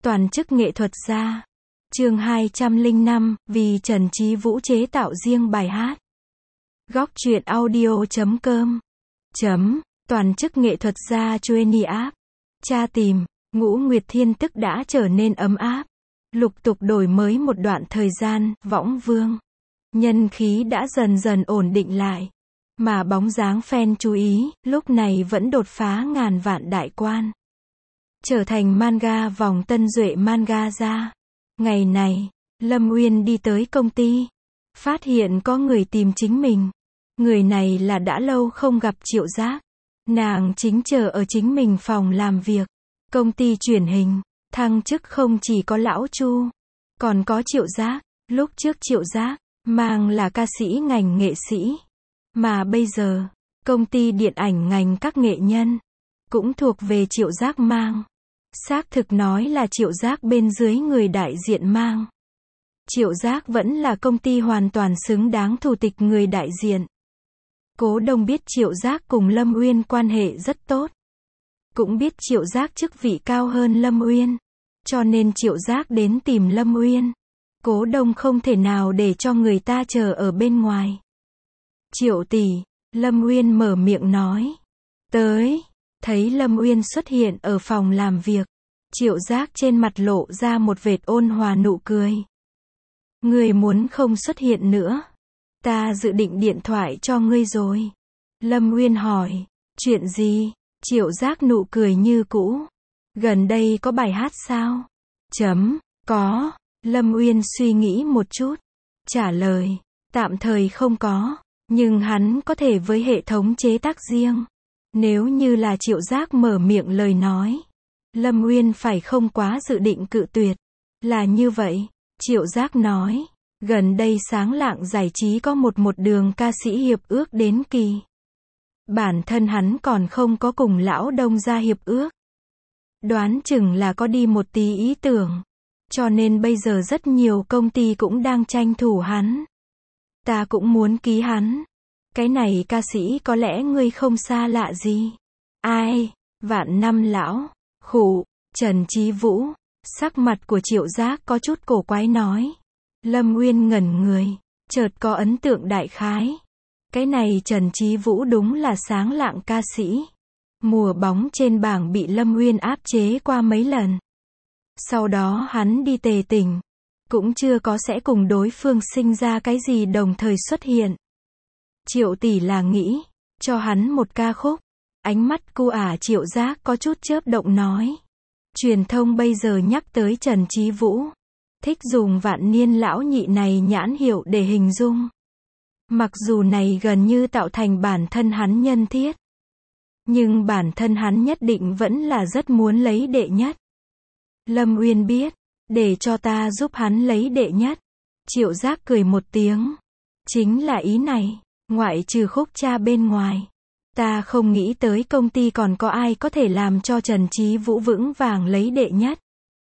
Toàn chức nghệ thuật gia. Chương 205, vì Trần Chí Vũ chế tạo riêng bài hát. Góc truyện audio.com. Toàn chức nghệ thuật gia Johnny App. Tra tìm, Ngũ Nguyệt Thiên tức đã trở nên ấm áp. Lục tục đổi mới một đoạn thời gian, Võng Vương. Nhân khí đã dần dần ổn định lại. Mà bóng dáng fan chú ý, lúc này vẫn đột phá ngàn vạn đại quan. Trở thành manga vòng tân duệ manga ra. Ngày này, Lâm Uyên đi tới công ty. Phát hiện có người tìm chính mình. Người này là đã lâu không gặp Triệu Giác. Nàng chính chờ ở chính mình phòng làm việc. Công ty truyền hình, thăng chức không chỉ có lão Chu, còn có Triệu Giác. Lúc trước Triệu Giác, mang là ca sĩ ngành nghệ sĩ. Mà bây giờ, công ty điện ảnh ngành các nghệ nhân, cũng thuộc về Triệu Giác mang. Xác thực nói là Triệu Giác bên dưới người đại diện mang. Triệu Giác vẫn là công ty hoàn toàn xứng đáng thủ tịch người đại diện. Cố Đông biết Triệu Giác cùng Lâm Uyên quan hệ rất tốt. Cũng biết Triệu Giác chức vị cao hơn Lâm Uyên. Cho nên Triệu Giác đến tìm Lâm Uyên. Cố Đông không thể nào để cho người ta chờ ở bên ngoài. Triệu tỷ, Lâm Uyên mở miệng nói. Tới. Thấy Lâm Uyên xuất hiện ở phòng làm việc. Triệu Giác trên mặt lộ ra một vệt ôn hòa nụ cười. Ngươi muốn không xuất hiện nữa. Ta dự định điện thoại cho ngươi rồi. Lâm Uyên hỏi. Chuyện gì? Triệu Giác nụ cười như cũ. Gần đây có bài hát sao? Có. Lâm Uyên suy nghĩ một chút. Trả lời. Tạm thời không có. Nhưng hắn có thể với hệ thống chế tác riêng. Nếu như là Triệu Giác mở miệng lời nói, Lâm Uyên phải không quá dự định cự tuyệt. Là như vậy, Triệu Giác nói. Gần đây Sáng Lạng Giải trí có một đường ca sĩ hiệp ước đến kỳ. Bản thân hắn còn không có cùng lão Đông ra hiệp ước. Đoán chừng là có đi một tí ý tưởng. Cho nên bây giờ rất nhiều công ty cũng đang tranh thủ hắn. Ta cũng muốn ký hắn. Cái này ca sĩ có lẽ ngươi không xa lạ gì. Ai? Vạn Năm Lão. Khụ. Trần Chí Vũ. Sắc mặt của Triệu Giác có chút cổ quái nói. Lâm Uyên ngẩn người. Chợt có ấn tượng đại khái. Cái này Trần Chí Vũ đúng là Sáng Lạng ca sĩ. Mùa bóng trên bảng bị Lâm Uyên áp chế qua mấy lần. Sau đó hắn đi tề tỉnh. Cũng chưa có sẽ cùng đối phương sinh ra cái gì đồng thời xuất hiện. Triệu tỷ là nghĩ, cho hắn một ca khúc. Ánh mắt cu Triệu Giác có chút chớp động nói. Truyền thông bây giờ nhắc tới Trần Chí Vũ. Thích dùng Vạn Niên Lão Nhị này nhãn hiệu để hình dung. Mặc dù này gần như tạo thành bản thân hắn nhân thiết. Nhưng bản thân hắn nhất định vẫn là rất muốn lấy đệ nhất. Lâm Uyên biết, để cho ta giúp hắn lấy đệ nhất. Triệu Giác cười một tiếng. Chính là ý này. Ngoại trừ Khúc Cha bên ngoài, ta không nghĩ tới công ty còn có ai có thể làm cho Trần Chí Vũ vững vàng lấy đệ nhất.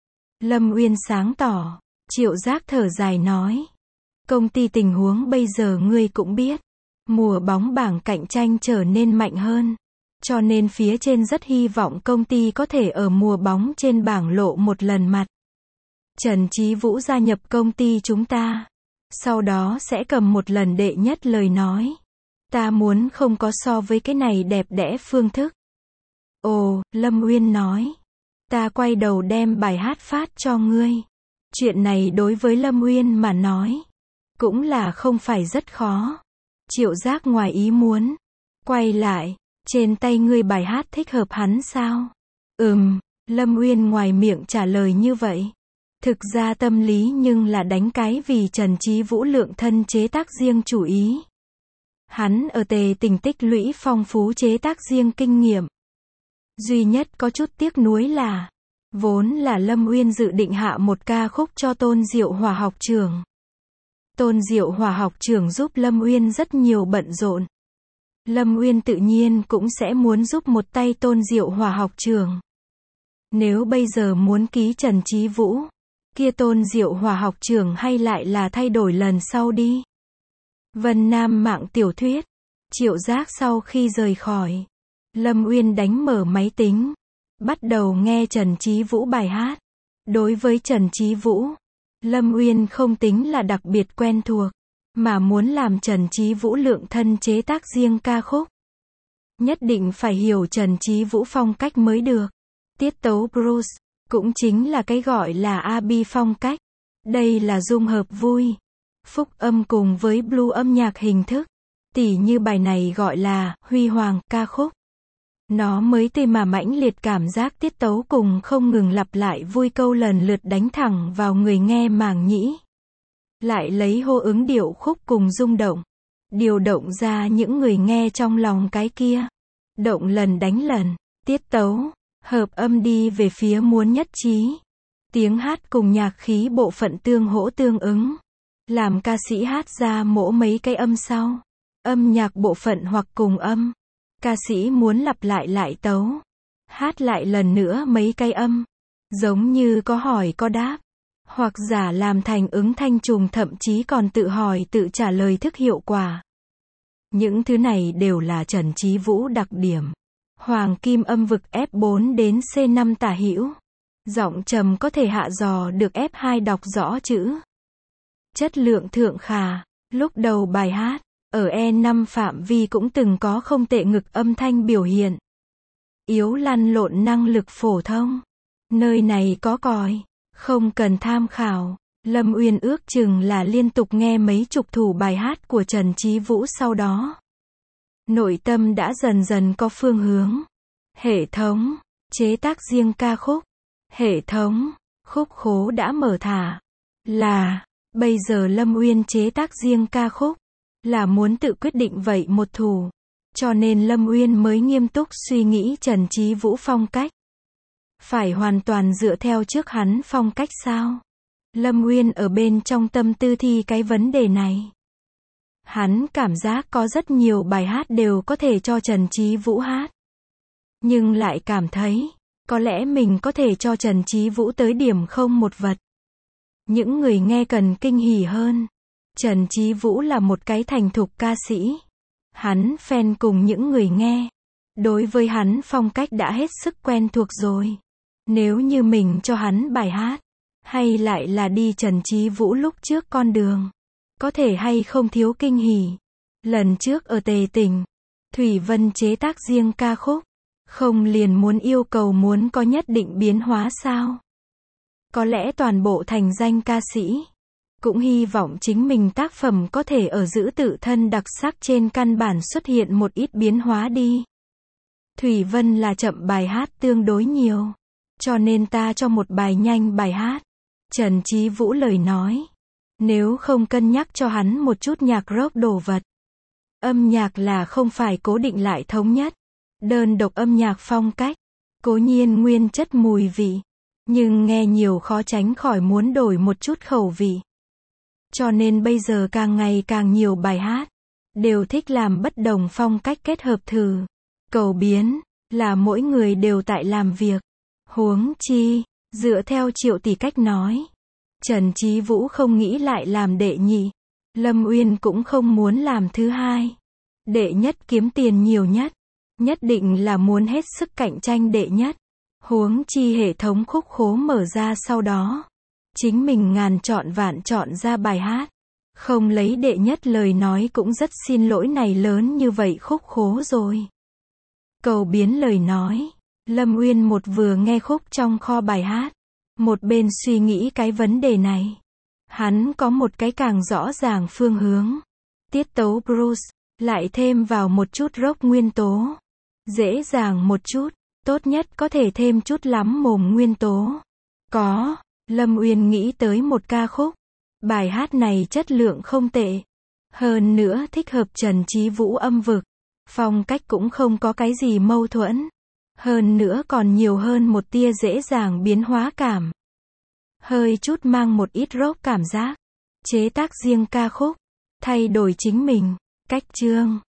Lâm Uyên sáng tỏ. Triệu Giác thở dài nói. Công ty tình huống bây giờ ngươi cũng biết. Mùa bóng bảng cạnh tranh trở nên mạnh hơn. Cho nên phía trên rất hy vọng công ty có thể ở mùa bóng trên bảng lộ một lần mặt. Trần Chí Vũ gia nhập công ty chúng ta. Sau đó sẽ cầm một lần đệ nhất lời nói. Ta muốn không có so với cái này đẹp đẽ phương thức. Ồ, Lâm Uyên nói. Ta quay đầu đem bài hát phát cho ngươi. Chuyện này đối với Lâm Uyên mà nói, cũng là không phải rất khó. Triệu Giác ngoài ý muốn. Quay lại, trên tay ngươi bài hát thích hợp hắn sao? Lâm Uyên ngoài miệng trả lời như vậy. Thực ra tâm lý nhưng là đánh cái vì Trần Chí Vũ lượng thân chế tác riêng chủ ý. Hắn ở tề tỉnh tích lũy phong phú chế tác riêng kinh nghiệm. Duy nhất có chút tiếc nuối là, vốn là Lâm Uyên dự định hạ một ca khúc cho Tôn Diệu Hòa học trưởng. Tôn Diệu Hòa học trưởng giúp Lâm Uyên rất nhiều bận rộn. Lâm Uyên tự nhiên cũng sẽ muốn giúp một tay Tôn Diệu Hòa học trưởng. Nếu bây giờ muốn ký Trần Chí Vũ, kia Tôn Diệu Hòa học trưởng hay lại là thay đổi lần sau đi. Vân Nam mạng tiểu thuyết. Triệu Giác sau khi rời khỏi, Lâm Uyên đánh mở máy tính, bắt đầu nghe Trần Chí Vũ bài hát. Đối với Trần Chí Vũ, Lâm Uyên không tính là đặc biệt quen thuộc, mà muốn làm Trần Chí Vũ lượng thân chế tác riêng ca khúc. Nhất định phải hiểu Trần Chí Vũ phong cách mới được. Tiết tấu blues, cũng chính là cái gọi là R&B phong cách. Đây là dung hợp vui, phúc âm cùng với blue âm nhạc hình thức. Tỉ như bài này gọi là Huy Hoàng ca khúc. Nó mới tê mà mãnh liệt, cảm giác tiết tấu cùng không ngừng lặp lại vui câu lần lượt đánh thẳng vào người nghe màng nhĩ. Lại lấy hô ứng điệu khúc cùng rung động, điều động ra những người nghe trong lòng cái kia. Động lần đánh lần, tiết tấu, hợp âm đi về phía muốn nhất trí. Tiếng hát cùng nhạc khí bộ phận tương hỗ tương ứng. Làm ca sĩ hát ra mỗ mấy cái âm sau. Âm nhạc bộ phận hoặc cùng âm. Ca sĩ muốn lặp lại tấu. Hát lại lần nữa mấy cái âm. Giống như có hỏi có đáp. Hoặc giả làm thành ứng thanh trùng, thậm chí còn tự hỏi tự trả lời thức hiệu quả. Những thứ này đều là Trần Chí Vũ đặc điểm. Hoàng kim âm vực F4 đến C5 tả hữu. Giọng trầm có thể hạ dò được F2 đọc rõ chữ. Chất lượng thượng khả. Lúc đầu bài hát, ở E5 phạm vi cũng từng có không tệ ngực âm thanh biểu hiện. Yếu lăn lộn năng lực phổ thông. Nơi này có còi. Không cần tham khảo. Lâm Uyên ước chừng là liên tục nghe mấy chục thủ bài hát của Trần Chí Vũ sau đó. Nội tâm đã dần dần có phương hướng. Hệ thống, chế tác riêng ca khúc. Hệ thống, khúc khố đã mở thả. Là, bây giờ Lâm Uyên chế tác riêng ca khúc. Là muốn tự quyết định vậy một thủ. Cho nên Lâm Uyên mới nghiêm túc suy nghĩ Trần Chí Vũ phong cách. Phải hoàn toàn dựa theo trước hắn phong cách sao? Lâm Uyên ở bên trong tâm tư thi cái vấn đề này. Hắn cảm giác có rất nhiều bài hát đều có thể cho Trần Chí Vũ hát. Nhưng lại cảm thấy, có lẽ mình có thể cho Trần Chí Vũ tới điểm không một vật. Những người nghe cần kinh hỉ hơn. Trần Chí Vũ là một cái thành thục ca sĩ. Hắn fan cùng những người nghe. Đối với hắn phong cách đã hết sức quen thuộc rồi. Nếu như mình cho hắn bài hát, hay lại là đi Trần Chí Vũ lúc trước con đường, có thể hay không thiếu kinh hỉ. Lần trước ở Tề Tỉnh, Thủy Vân chế tác riêng ca khúc, không liền muốn yêu cầu muốn có nhất định biến hóa sao? Có lẽ toàn bộ thành danh ca sĩ cũng hy vọng chính mình tác phẩm có thể ở giữ tự thân đặc sắc trên căn bản xuất hiện một ít biến hóa đi. Thủy Vân là chậm bài hát tương đối nhiều, cho nên ta cho một bài nhanh bài hát. Trần Chí Vũ lời nói, nếu không cân nhắc cho hắn một chút nhạc rock đồ vật. Âm nhạc là không phải cố định lại thống nhất. Đơn độc âm nhạc phong cách, cố nhiên nguyên chất mùi vị, nhưng nghe nhiều khó tránh khỏi muốn đổi một chút khẩu vị. Cho nên bây giờ càng ngày càng nhiều bài hát, đều thích làm bất đồng phong cách kết hợp thử. Cầu biến, là mỗi người đều tại làm việc. Huống chi, dựa theo Triệu Tỷ cách nói, Trần Chí Vũ không nghĩ lại làm đệ nhị. Lâm Uyên cũng không muốn làm thứ hai. Đệ nhất kiếm tiền nhiều nhất. Nhất định là muốn hết sức cạnh tranh đệ nhất. Huống chi hệ thống khúc khố mở ra sau đó. Chính mình ngàn chọn vạn chọn ra bài hát. Không lấy đệ nhất lời nói cũng rất xin lỗi, này lớn như vậy khúc khố rồi. Cầu biến lời nói. Lâm Uyên một vừa nghe khúc trong kho bài hát, một bên suy nghĩ cái vấn đề này. Hắn có một cái càng rõ ràng phương hướng. Tiết tấu blues, lại thêm vào một chút rock nguyên tố. Dễ dàng một chút, tốt nhất có thể thêm chút lắm mồm nguyên tố. Có, Lâm Uyên nghĩ tới một ca khúc. Bài hát này chất lượng không tệ. Hơn nữa thích hợp Trần Chí Vũ âm vực. Phong cách cũng không có cái gì mâu thuẫn. Hơn nữa còn nhiều hơn một tia dễ dàng biến hóa cảm. Hơi chút mang một ít rock cảm giác. Chế tác riêng ca khúc. Thay đổi chính mình. Cách chương.